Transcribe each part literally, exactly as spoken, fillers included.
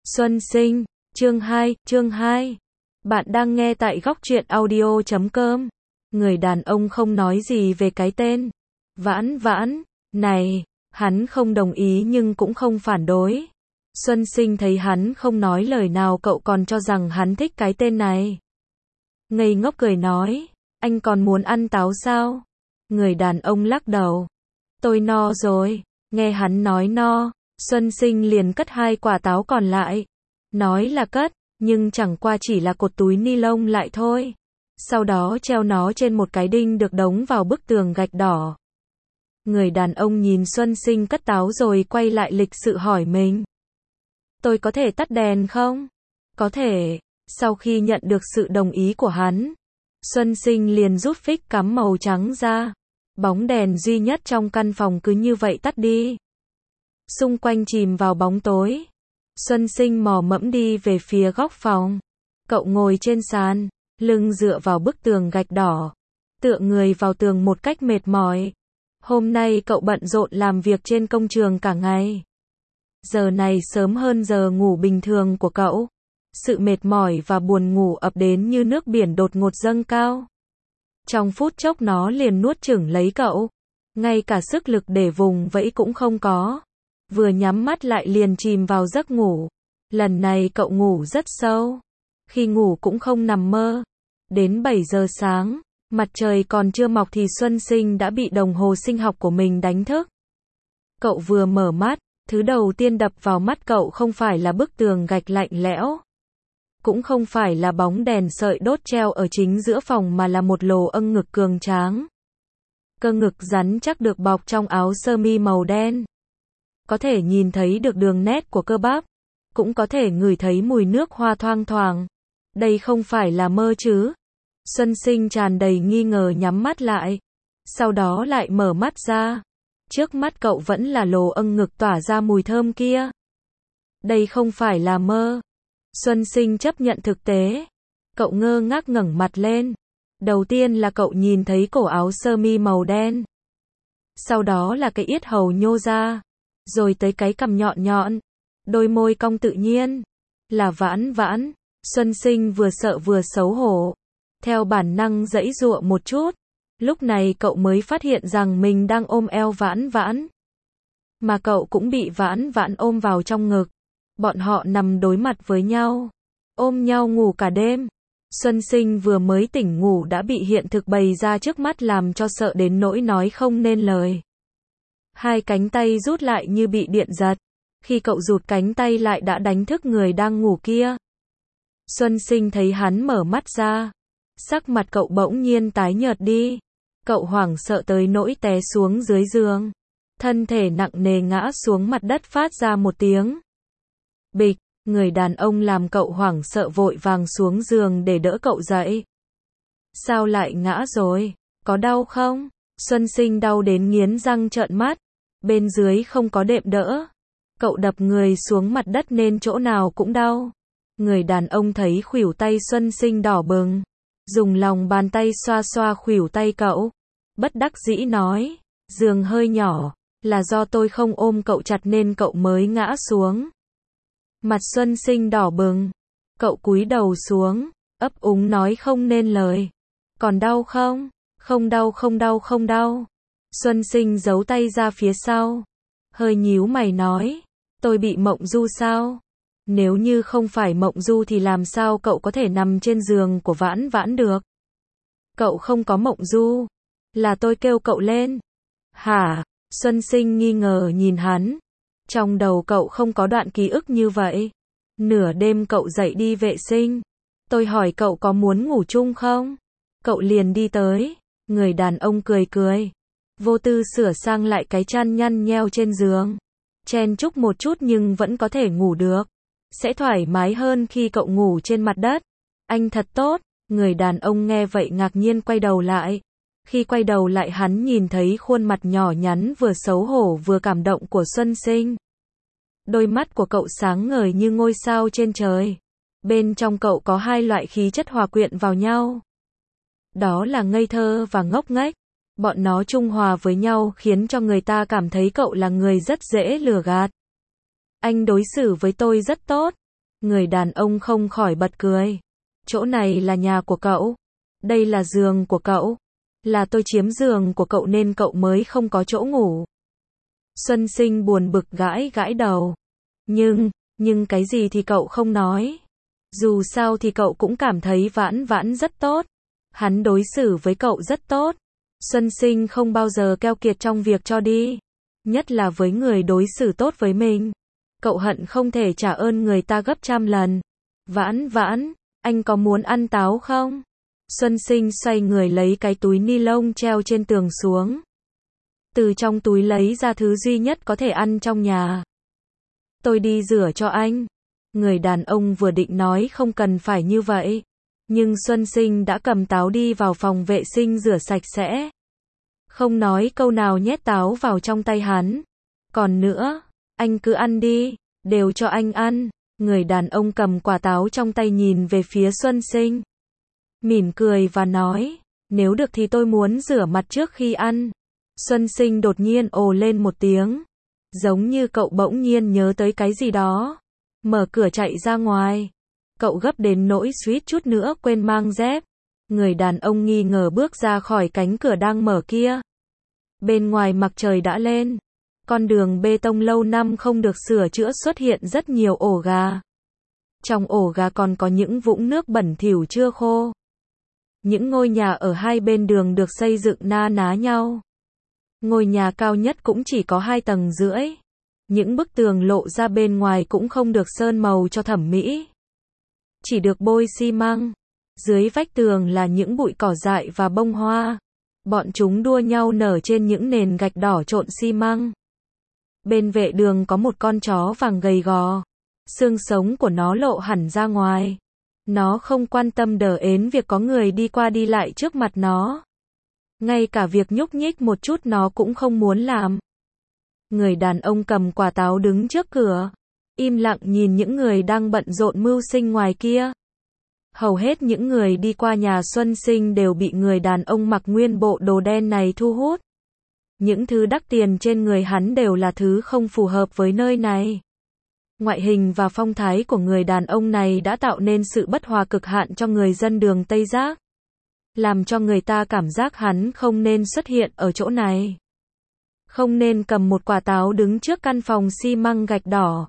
Xuân sinh, chương hai, chương hai. Bạn đang nghe tại góc truyện audio chấm com. Người đàn ông không nói gì về cái tên Vãn Vãn này, hắn không đồng ý nhưng cũng không phản đối. Xuân sinh thấy hắn không nói lời nào, cậu còn cho rằng hắn thích cái tên này. Ngây ngốc cười nói, anh còn muốn ăn táo sao? Người đàn ông lắc đầu. Tôi no rồi. Nghe hắn nói no, Xuân sinh liền cất hai quả táo còn lại. Nói là cất, nhưng chẳng qua chỉ là cột túi ni lông lại thôi. Sau đó treo nó trên một cái đinh được đóng vào bức tường gạch đỏ. Người đàn ông nhìn Xuân sinh cất táo rồi quay lại lịch sự hỏi mình. Tôi có thể tắt đèn không? Có thể. Sau khi nhận được sự đồng ý của hắn, Xuân sinh liền rút phích cắm màu trắng ra. Bóng đèn duy nhất trong căn phòng cứ như vậy tắt đi. Xung quanh chìm vào bóng tối. Xuân sinh mò mẫm đi về phía góc phòng. Cậu ngồi trên sàn, lưng dựa vào bức tường gạch đỏ, tựa người vào tường một cách mệt mỏi. Hôm nay cậu bận rộn làm việc trên công trường cả ngày. Giờ này sớm hơn giờ ngủ bình thường của cậu. Sự mệt mỏi và buồn ngủ ập đến như nước biển đột ngột dâng cao. Trong phút chốc nó liền nuốt chửng lấy cậu. Ngay cả sức lực để vùng vẫy cũng không có. Vừa nhắm mắt lại liền chìm vào giấc ngủ. Lần này cậu ngủ rất sâu. Khi ngủ cũng không nằm mơ. Đến bảy giờ sáng, mặt trời còn chưa mọc thì Xuân sinh đã bị đồng hồ sinh học của mình đánh thức. Cậu vừa mở mắt, thứ đầu tiên đập vào mắt cậu không phải là bức tường gạch lạnh lẽo. Cũng không phải là bóng đèn sợi đốt treo ở chính giữa phòng mà là một lồ âng ngực cường tráng. Cơ ngực rắn chắc được bọc trong áo sơ mi màu đen. Có thể nhìn thấy được đường nét của cơ bắp. Cũng có thể ngửi thấy mùi nước hoa thoang thoảng. Đây không phải là mơ chứ? Xuân sinh tràn đầy nghi ngờ nhắm mắt lại. Sau đó lại mở mắt ra. Trước mắt cậu vẫn là lồ âng ngực tỏa ra mùi thơm kia. Đây không phải là mơ. Xuân sinh chấp nhận thực tế. Cậu ngơ ngác ngẩng mặt lên. Đầu tiên là cậu nhìn thấy cổ áo sơ mi màu đen. Sau đó là cái yết hầu nhô ra. Rồi tới cái cằm nhọn nhọn. Đôi môi cong tự nhiên. Là Vãn Vãn. Xuân sinh vừa sợ vừa xấu hổ. Theo bản năng giãy giụa một chút. Lúc này cậu mới phát hiện rằng mình đang ôm eo Vãn Vãn. Mà cậu cũng bị Vãn Vãn ôm vào trong ngực. Bọn họ nằm đối mặt với nhau. Ôm nhau ngủ cả đêm. Xuân sinh vừa mới tỉnh ngủ đã bị hiện thực bày ra trước mắt làm cho sợ đến nỗi nói không nên lời. Hai cánh tay rút lại như bị điện giật. Khi cậu rụt cánh tay lại đã đánh thức người đang ngủ kia. Xuân sinh thấy hắn mở mắt ra. Sắc mặt cậu bỗng nhiên tái nhợt đi. Cậu hoảng sợ tới nỗi té xuống dưới giường. Thân thể nặng nề ngã xuống mặt đất phát ra một tiếng. Bịch, người đàn ông làm cậu hoảng sợ vội vàng xuống giường để đỡ cậu dậy. Sao lại ngã rồi? Có đau không? Xuân sinh đau đến nghiến răng trợn mắt. Bên dưới không có đệm đỡ. Cậu đập người xuống mặt đất nên chỗ nào cũng đau. Người đàn ông thấy khuỷu tay Xuân sinh đỏ bừng. Dùng lòng bàn tay xoa xoa khuỷu tay cậu. Bất đắc dĩ nói, giường hơi nhỏ, là do tôi không ôm cậu chặt nên cậu mới ngã xuống. Mặt Xuân sinh đỏ bừng. Cậu cúi đầu xuống, ấp úng nói không nên lời. Còn đau không? Không đau không đau không đau. Xuân sinh giấu tay ra phía sau. Hơi nhíu mày nói, tôi bị mộng du sao? Nếu như không phải mộng du thì làm sao cậu có thể nằm trên giường của Vãn Vãn được? Cậu không có mộng du. Là tôi kêu cậu lên. Hả? Xuân sinh nghi ngờ nhìn hắn. Trong đầu cậu không có đoạn ký ức như vậy. Nửa đêm cậu dậy đi vệ sinh. Tôi hỏi cậu có muốn ngủ chung không? Cậu liền đi tới. Người đàn ông cười cười. Vô tư sửa sang lại cái chăn nhăn nheo trên giường. Chen chúc một chút nhưng vẫn có thể ngủ được. Sẽ thoải mái hơn khi cậu ngủ trên mặt đất. Anh thật tốt. Người đàn ông nghe vậy ngạc nhiên quay đầu lại. Khi quay đầu lại hắn nhìn thấy khuôn mặt nhỏ nhắn vừa xấu hổ vừa cảm động của Xuân sinh. Đôi mắt của cậu sáng ngời như ngôi sao trên trời. Bên trong cậu có hai loại khí chất hòa quyện vào nhau. Đó là ngây thơ và ngốc nghếch. Bọn nó trung hòa với nhau khiến cho người ta cảm thấy cậu là người rất dễ lừa gạt. Anh đối xử với tôi rất tốt. Người đàn ông không khỏi bật cười. Chỗ này là nhà của cậu. Đây là giường của cậu. Là tôi chiếm giường của cậu nên cậu mới không có chỗ ngủ. Xuân Sinh buồn bực gãi gãi đầu. Nhưng, nhưng cái gì thì cậu không nói. Dù sao thì cậu cũng cảm thấy Vãn Vãn rất tốt. Hắn đối xử với cậu rất tốt. Xuân Sinh không bao giờ keo kiệt trong việc cho đi. Nhất là với người đối xử tốt với mình. Cậu hận không thể trả ơn người ta gấp trăm lần. Vãn Vãn, anh có muốn ăn táo không? Xuân Sinh xoay người lấy cái túi ni lông treo trên tường xuống. Từ trong túi lấy ra thứ duy nhất có thể ăn trong nhà. Tôi đi rửa cho anh. Người đàn ông vừa định nói không cần phải như vậy. Nhưng Xuân Sinh đã cầm táo đi vào phòng vệ sinh rửa sạch sẽ. Không nói câu nào nhét táo vào trong tay hắn. Còn nữa, anh cứ ăn đi, đều cho anh ăn. Người đàn ông cầm quả táo trong tay nhìn về phía Xuân Sinh. Mỉm cười và nói, nếu được thì tôi muốn rửa mặt trước khi ăn. Xuân Sinh đột nhiên ồ lên một tiếng. Giống như cậu bỗng nhiên nhớ tới cái gì đó. Mở cửa chạy ra ngoài. Cậu gấp đến nỗi suýt chút nữa quên mang dép. Người đàn ông nghi ngờ bước ra khỏi cánh cửa đang mở kia. Bên ngoài mặt trời đã lên. Con đường bê tông lâu năm không được sửa chữa xuất hiện rất nhiều ổ gà. Trong ổ gà còn có những vũng nước bẩn thỉu chưa khô. Những ngôi nhà ở hai bên đường được xây dựng na ná nhau. Ngôi nhà cao nhất cũng chỉ có hai tầng rưỡi. Những bức tường lộ ra bên ngoài cũng không được sơn màu cho thẩm mỹ. Chỉ được bôi xi măng. Dưới vách tường là những bụi cỏ dại và bông hoa. Bọn chúng đua nhau nở trên những nền gạch đỏ trộn xi măng. Bên vệ đường có một con chó vàng gầy gò. Xương sống của nó lộ hẳn ra ngoài. Nó không quan tâm đờ ến việc có người đi qua đi lại trước mặt nó. Ngay cả việc nhúc nhích một chút nó cũng không muốn làm. Người đàn ông cầm quả táo đứng trước cửa. Im lặng nhìn những người đang bận rộn mưu sinh ngoài kia. Hầu hết những người đi qua nhà Xuân Sinh đều bị người đàn ông mặc nguyên bộ đồ đen này thu hút. Những thứ đắt tiền trên người hắn đều là thứ không phù hợp với nơi này. Ngoại hình và phong thái của người đàn ông này đã tạo nên sự bất hòa cực hạn cho người dân đường Tây Giác. Làm cho người ta cảm giác hắn không nên xuất hiện ở chỗ này. Không nên cầm một quả táo đứng trước căn phòng xi măng gạch đỏ.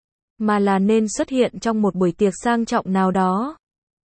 Mà là nên xuất hiện trong một buổi tiệc sang trọng nào đó.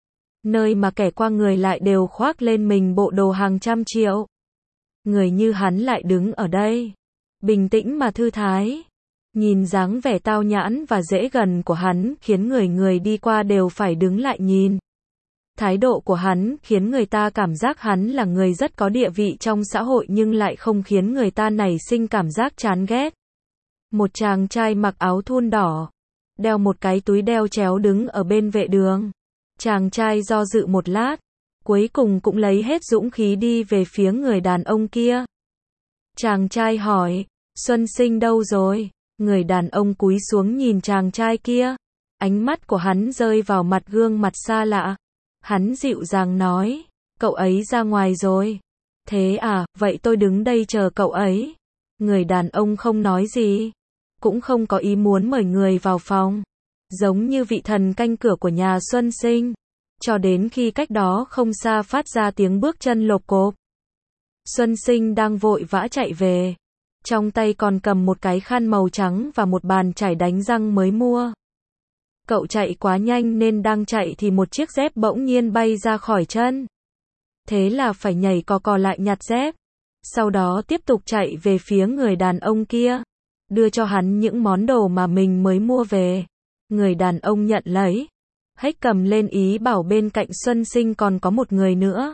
Nơi mà kẻ qua người lại đều khoác lên mình bộ đồ hàng trăm triệu. Người như hắn lại đứng ở đây. Bình tĩnh mà thư thái. Nhìn dáng vẻ tao nhãn và dễ gần của hắn khiến người người đi qua đều phải đứng lại nhìn. Thái độ của hắn khiến người ta cảm giác hắn là người rất có địa vị trong xã hội nhưng lại không khiến người ta nảy sinh cảm giác chán ghét. Một chàng trai mặc áo thun đỏ, đeo một cái túi đeo chéo đứng ở bên vệ đường. Chàng trai do dự một lát, cuối cùng cũng lấy hết dũng khí đi về phía người đàn ông kia. Chàng trai hỏi, Xuân Sinh đâu rồi? Người đàn ông cúi xuống nhìn chàng trai kia. Ánh mắt của hắn rơi vào mặt gương mặt xa lạ. Hắn dịu dàng nói, cậu ấy ra ngoài rồi. Thế à, vậy tôi đứng đây chờ cậu ấy. Người đàn ông không nói gì. Cũng không có ý muốn mời người vào phòng. Giống như vị thần canh cửa của nhà Xuân Sinh. Cho đến khi cách đó không xa phát ra tiếng bước chân lộp cộp. Xuân Sinh đang vội vã chạy về. Trong tay còn cầm một cái khăn màu trắng và một bàn chải đánh răng mới mua. Cậu chạy quá nhanh nên đang chạy thì một chiếc dép bỗng nhiên bay ra khỏi chân. Thế là phải nhảy cò cò lại nhặt dép. Sau đó tiếp tục chạy về phía người đàn ông kia. Đưa cho hắn những món đồ mà mình mới mua về. Người đàn ông nhận lấy. Hách cầm lên ý bảo bên cạnh Xuân Sinh còn có một người nữa.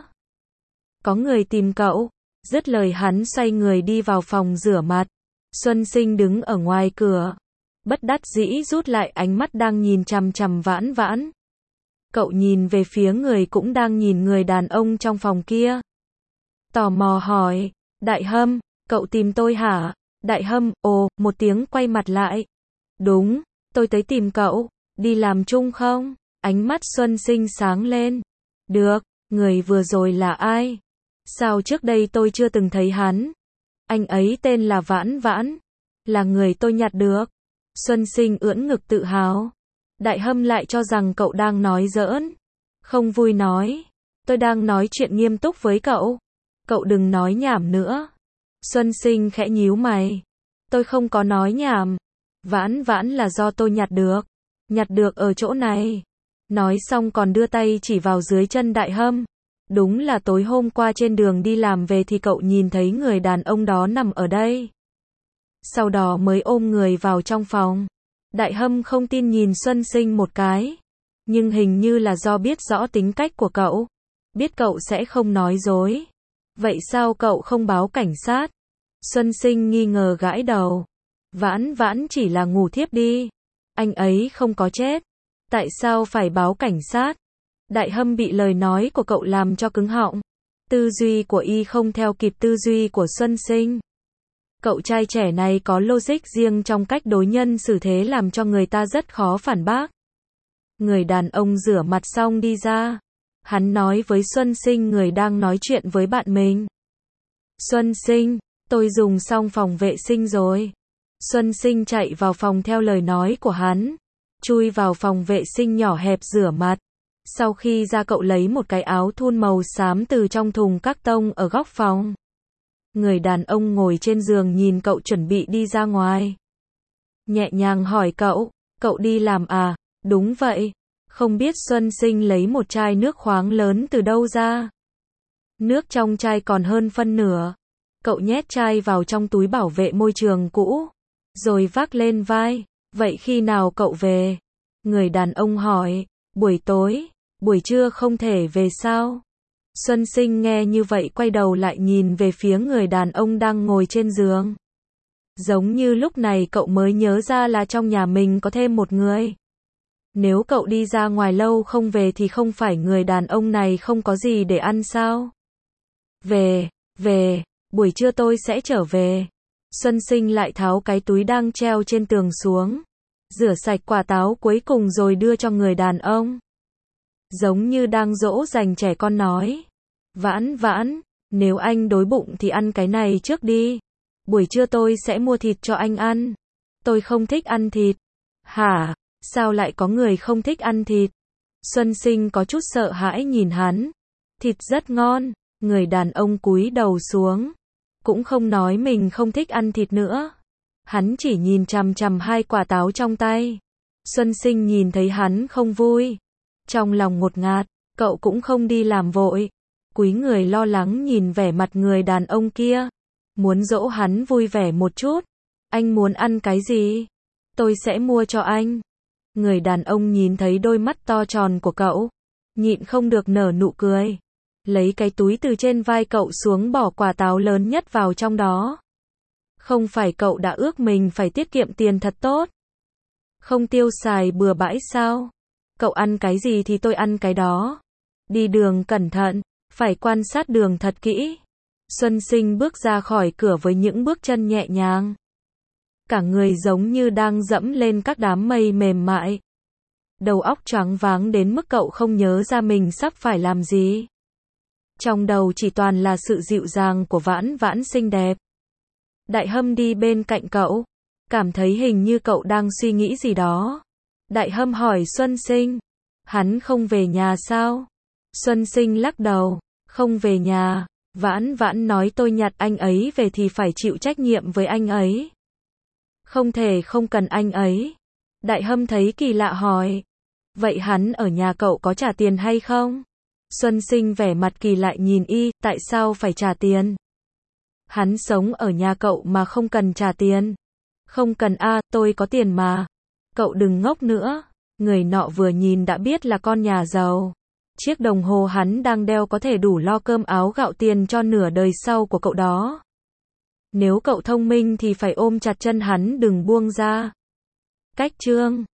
Có người tìm cậu. Dứt lời hắn xoay người đi vào phòng rửa mặt. Xuân Sinh đứng ở ngoài cửa. Bất đắc dĩ rút lại ánh mắt đang nhìn chằm chằm Vãn Vãn. Cậu nhìn về phía người cũng đang nhìn người đàn ông trong phòng kia. Tò mò hỏi, Đại Hâm, cậu tìm tôi hả? Đại Hâm, ồ, một tiếng quay mặt lại. Đúng, tôi tới tìm cậu, đi làm chung không? Ánh mắt Xuân Sinh sáng lên. Được, người vừa rồi là ai? Sao trước đây tôi chưa từng thấy hắn? Anh ấy tên là Vãn Vãn, là người tôi nhặt được. Xuân Sinh ưỡn ngực tự hào. Đại Hâm lại cho rằng cậu đang nói giỡn. Không vui nói. Tôi đang nói chuyện nghiêm túc với cậu. Cậu đừng nói nhảm nữa. Xuân Sinh khẽ nhíu mày. Tôi không có nói nhảm. Vãn vãn là do tôi nhặt được. Nhặt được ở chỗ này. Nói xong còn đưa tay chỉ vào dưới chân Đại Hâm. Đúng là tối hôm qua trên đường đi làm về thì cậu nhìn thấy người đàn ông đó nằm ở đây. Sau đó mới ôm người vào trong phòng. Đại Hâm không tin nhìn Xuân Sinh một cái. Nhưng hình như là do biết rõ tính cách của cậu. Biết cậu sẽ không nói dối. Vậy sao cậu không báo cảnh sát? Xuân Sinh nghi ngờ gãi đầu. Vãn vãn chỉ là ngủ thiếp đi. Anh ấy không có chết. Tại sao phải báo cảnh sát? Đại Hâm bị lời nói của cậu làm cho cứng họng. Tư duy của y không theo kịp tư duy của Xuân Sinh. Cậu trai trẻ này có logic riêng trong cách đối nhân xử thế làm cho người ta rất khó phản bác. Người đàn ông rửa mặt xong đi ra. Hắn nói với Xuân Sinh người đang nói chuyện với bạn mình. Xuân Sinh, tôi dùng xong phòng vệ sinh rồi. Xuân Sinh chạy vào phòng theo lời nói của hắn. Chui vào phòng vệ sinh nhỏ hẹp rửa mặt. Sau khi ra cậu lấy một cái áo thun màu xám từ trong thùng các tông ở góc phòng. Người đàn ông ngồi trên giường nhìn cậu chuẩn bị đi ra ngoài. Nhẹ nhàng hỏi cậu, cậu đi làm à? Đúng vậy. Không biết Xuân Sinh lấy một chai nước khoáng lớn từ đâu ra. Nước trong chai còn hơn phân nửa. Cậu nhét chai vào trong túi bảo vệ môi trường cũ. Rồi vác lên vai. Vậy khi nào cậu về? Người đàn ông hỏi. Buổi tối. Buổi trưa không thể về sao? Xuân Sinh nghe như vậy quay đầu lại nhìn về phía người đàn ông đang ngồi trên giường. Giống như lúc này cậu mới nhớ ra là trong nhà mình có thêm một người. Nếu cậu đi ra ngoài lâu không về thì không phải người đàn ông này không có gì để ăn sao? Về, về, buổi trưa tôi sẽ trở về. Xuân Sinh lại tháo cái túi đang treo trên tường xuống. Rửa sạch quả táo cuối cùng rồi đưa cho người đàn ông. Giống như đang dỗ dành trẻ con nói. Vãn vãn, nếu anh đói bụng thì ăn cái này trước đi. Buổi trưa tôi sẽ mua thịt cho anh ăn. Tôi không thích ăn thịt. Hả? Sao lại có người không thích ăn thịt? Xuân Sinh có chút sợ hãi nhìn hắn. Thịt rất ngon. Người đàn ông cúi đầu xuống. Cũng không nói mình không thích ăn thịt nữa. Hắn chỉ nhìn chằm chằm hai quả táo trong tay. Xuân Sinh nhìn thấy hắn không vui. Trong lòng ngột ngạt, cậu cũng không đi làm vội. Cúi người lo lắng nhìn vẻ mặt người đàn ông kia. Muốn dỗ hắn vui vẻ một chút. Anh muốn ăn cái gì? Tôi sẽ mua cho anh. Người đàn ông nhìn thấy đôi mắt to tròn của cậu. Nhịn không được nở nụ cười. Lấy cái túi từ trên vai cậu xuống bỏ quả táo lớn nhất vào trong đó. Không phải cậu đã ước mình phải tiết kiệm tiền thật tốt. Không tiêu xài bừa bãi sao? Cậu ăn cái gì thì tôi ăn cái đó. Đi đường cẩn thận, phải quan sát đường thật kỹ. Xuân Sinh bước ra khỏi cửa với những bước chân nhẹ nhàng. Cả người giống như đang dẫm lên các đám mây mềm mại. Đầu óc choáng váng đến mức cậu không nhớ ra mình sắp phải làm gì. Trong đầu chỉ toàn là sự dịu dàng của Vãn Vãn xinh đẹp. Đại Hâm đi bên cạnh cậu. Cảm thấy hình như cậu đang suy nghĩ gì đó. Đại Hâm hỏi Xuân Sinh. Hắn không về nhà sao? Xuân Sinh lắc đầu. Không về nhà. Vãn Vãn nói tôi nhặt anh ấy về thì phải chịu trách nhiệm với anh ấy. Không thể không cần anh ấy. Đại Hâm thấy kỳ lạ hỏi. Vậy hắn ở nhà cậu có trả tiền hay không? Xuân Sinh vẻ mặt kỳ lạ nhìn y, tại sao phải trả tiền? Hắn sống ở nhà cậu mà không cần trả tiền. Không cần a, à, tôi có tiền mà. Cậu đừng ngốc nữa. Người nọ vừa nhìn đã biết là con nhà giàu. Chiếc đồng hồ hắn đang đeo có thể đủ lo cơm áo gạo tiền cho nửa đời sau của cậu đó. Nếu cậu thông minh thì phải ôm chặt chân hắn đừng buông ra. Cách chương